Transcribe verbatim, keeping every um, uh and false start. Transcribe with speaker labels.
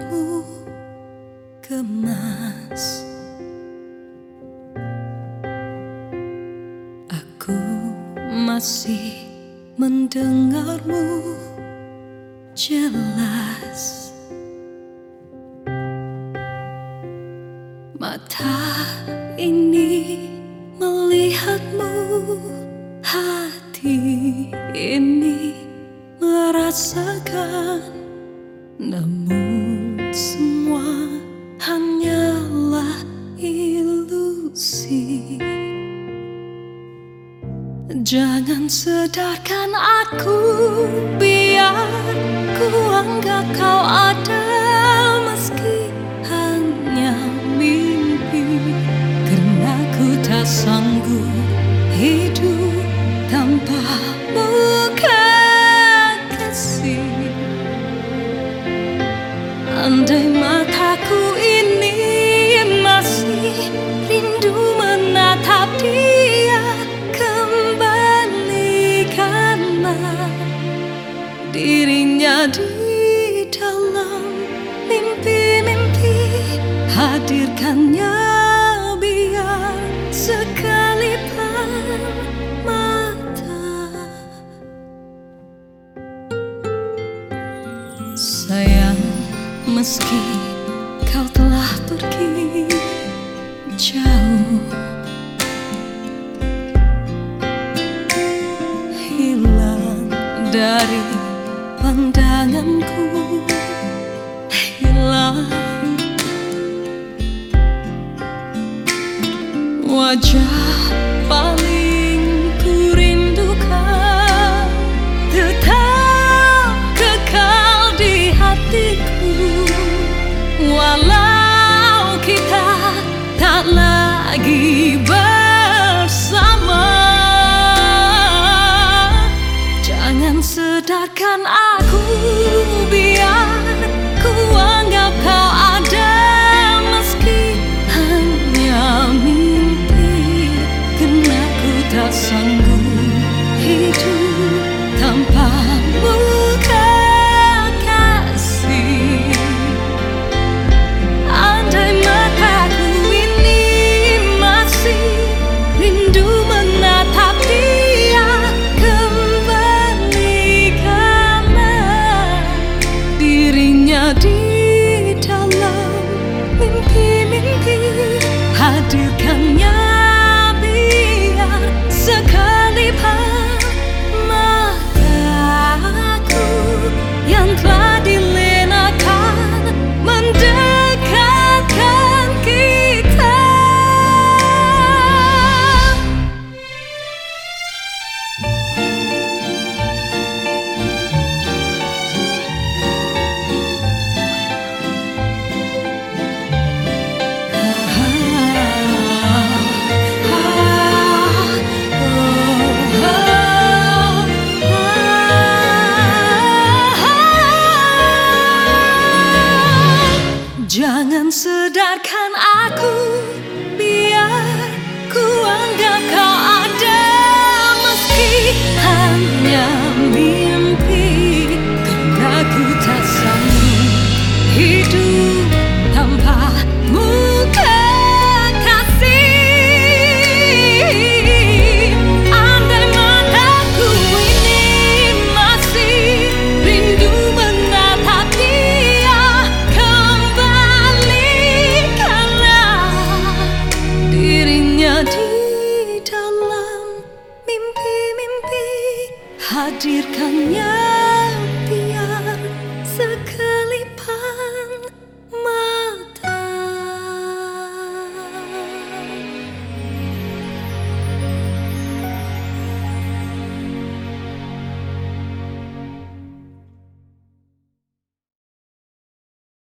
Speaker 1: rambutmu kemas. Aku masih mendengarmu jelas. Mata ini melihatmu, hati ini merasakan, namun semua hanyalah ilusi. Jangan sedarkan aku, biar ku anggap kau ada meski hanya mimpi. Karena ku tak sanggup hidup tanpamu kekasih. Andai mataku ini masih rindu menatap dia, kembalikanlah dirinya di dalam mimpi-mimpi. Hadirkannya biar sekelipan mata. Sayang, meski kau telah pergi jauh, hilang dari pandanganku, hilang wajah paling ku rindukan, tetap kekal di hatiku. Walau kita tak lagi bersama, jangan sedarkan aku, biar ku anggap kau ada meski hanya mimpi. Karena ku tak sanggup hidup tanpamu kekasih. Andai mataku ini masih rindu menatap dia, kembalikanlah dirinya di dalam mimpi-mimpi. Hadirkannya biar sekelipan mataku yang telah dilenakan mendekatkan kita. Jangan sedarkan aku, biar ku anggap kau ada meski hanya mimpi.